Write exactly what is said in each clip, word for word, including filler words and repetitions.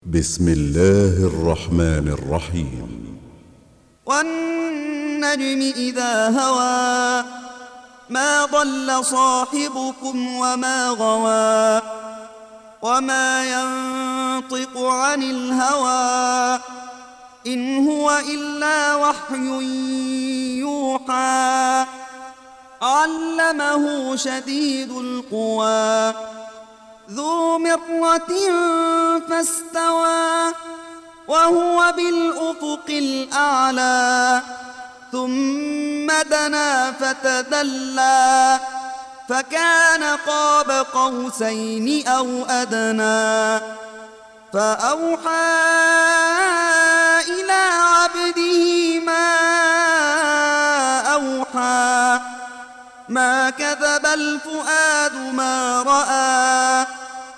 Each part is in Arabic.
بسم الله الرحمن الرحيم. والنجم إذا هوى ما ضل صاحبكم وما غوى وما ينطق عن الهوى إن هو إلا وحي يوحى علمه شديد القوى ذو مرة فاستوى وهو بالأفق الأعلى ثم دنا فتدلى فكان قاب قوسين أو أدنى فأوحى إلى عبده ما أوحى ما كذب الفؤاد ما رأى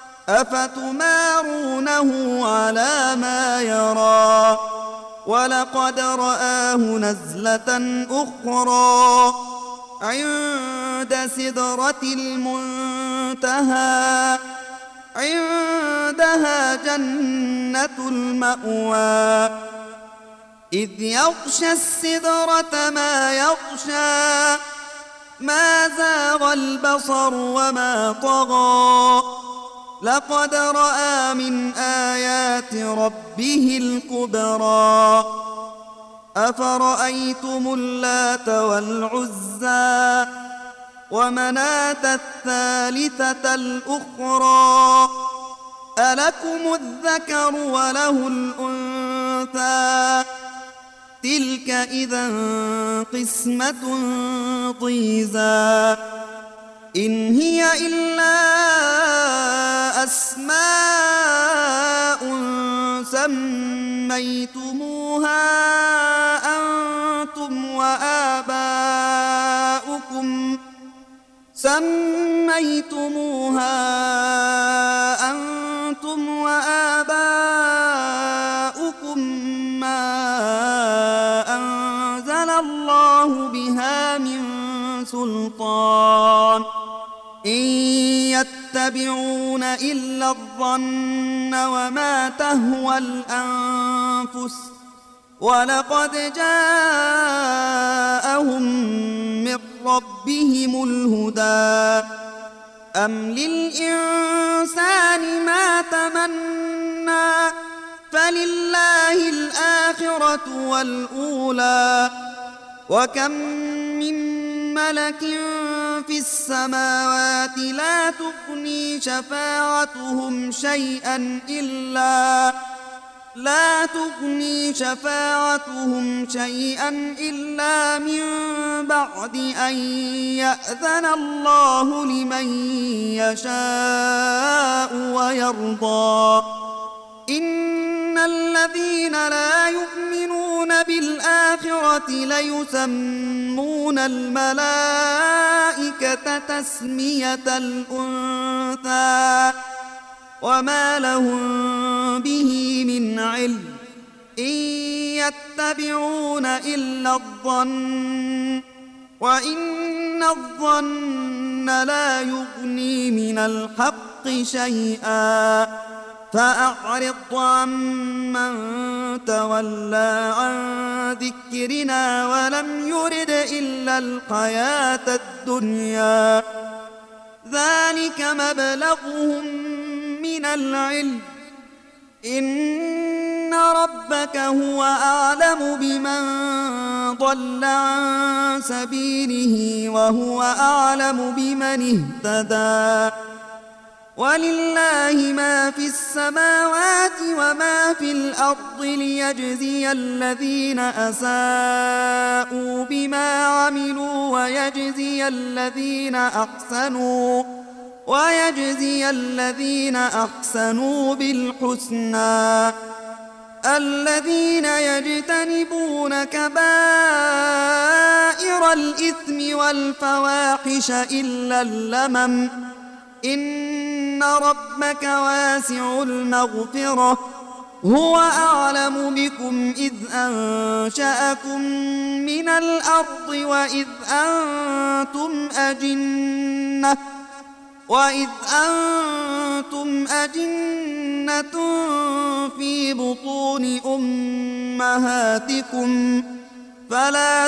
أفتمارونه على ما يرى ولقد رآه نزلة أخرى عند سدرة المنتهى عندها جنة المأوى إذ يغشى السدرة ما يغشى ما زاغ البصر وما طغى لقد رأى من آيات ربه الكبرى أفرأيتم اللات والعزى ومناة الثالثة الأخرى ألكم الذكر وله الأنثى تلك إذا قسمة ضيزى إن هي إلا أسماء سميتموها أنتم وآباؤكم سميتموها أنتم وآباؤكم ما أنزل الله بها من سلطان إن يتبعون إلا الظن وما تهوى الأنفس ولقد جاءهم من ربهم الهدى أم للإنسان ما تمنى فلله الآخرة والأولى وكم من ملك في السماوات لا تغني شفاعتهم شيئا إلا لا تغني شفاعتهم شيئا إلا من بعد أن يأذن الله لمن يشاء ويرضى إن الذين لا يؤمنون بالآخرة ليسمون الملائكة تسمية الأنثى وما لهم به من علم إن يتبعون إلا الظن وإن الظن لا يغني من الحق شيئا فأعرض عمن تولى عن ذكرنا ولم يرد إلا الحياة الدنيا ذلك مبلغهم من العلم إن ربك هو أعلم بمن ضل عن سبيله وهو أعلم بمن اهتدى ولله ما في السماوات وما في الأرض ليجزي الذين أساءوا بما عملوا ويجزي الذين أحسنوا ويجزي الذين أحسنوا بالحسنى الذين يجتنبون كبائر الإثم والفواحش إلا اللمم إن ربك واسع المغفرة هو أعلم بكم إذ أنشأكم من الأرض وإذ أنتم أجنة وإذ أنتم أجنة في أمهاتكم فلا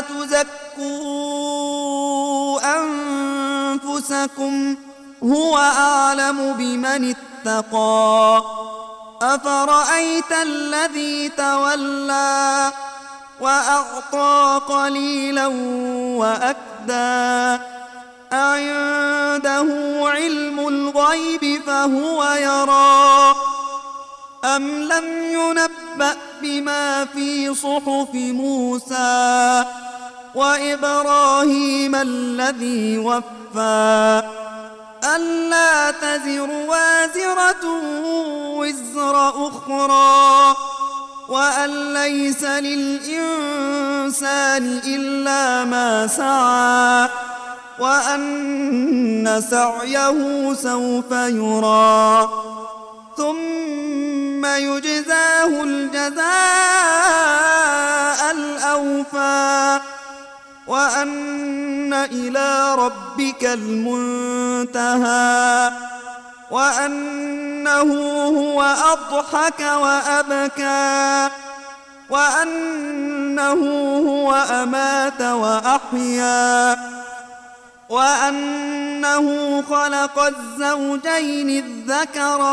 تزكوا أنفسكم هو أعلم بمن اتقى. أفرأيت الذي تولى وأعطى قليلا وأكدى أعنده علم الغيب فهو يرى أم لم ينبأ بما في صحف موسى وإبراهيم الذي وفى ألا تزر وازرة وزر أخرى وأن ليس للإنسان إلا ما سعى وأن سعيه سوف يرى ثم يجزاه الجزاء الأوفى وأن إلى ربك المنتهى وأنه هو أضحك وأبكى وأنه هو أمات وأحيا وأنه خلق الزوجين الذكر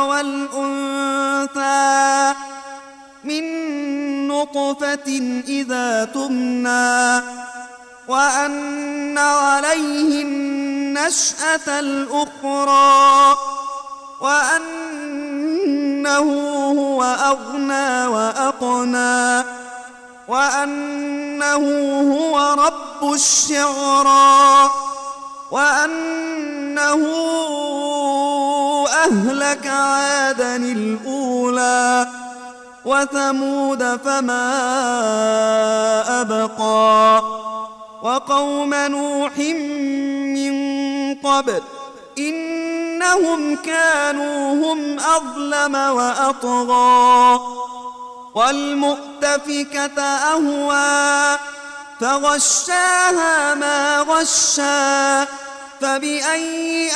والأنثى من نطفة إذا تمنى وأن عليه النشأة الأخرى وأنه هو أغنى وأقنى وأنه هو رب الشعرى وأنه أهلك عادا الأولى وثمود فما أبقى وقوم نوح من قبل إنهم كانوا هم أظلم وأطغى والمؤتفكة أهوى فغشاها ما غشى فبأي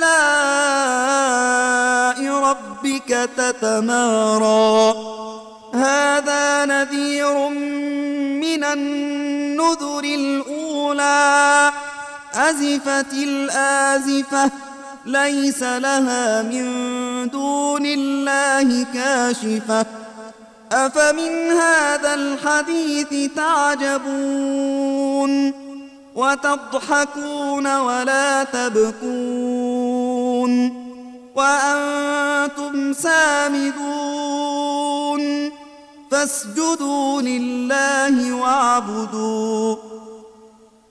آلاء ربك تتمارى هذا نذير من النذر الأولى أزفت الآزفة ليس لها من دون الله كاشفة أفمن هذا الحديث تعجبون وتضحكون ولا تبكون وأنتم سامدون فاسجدوا لله واعبدوا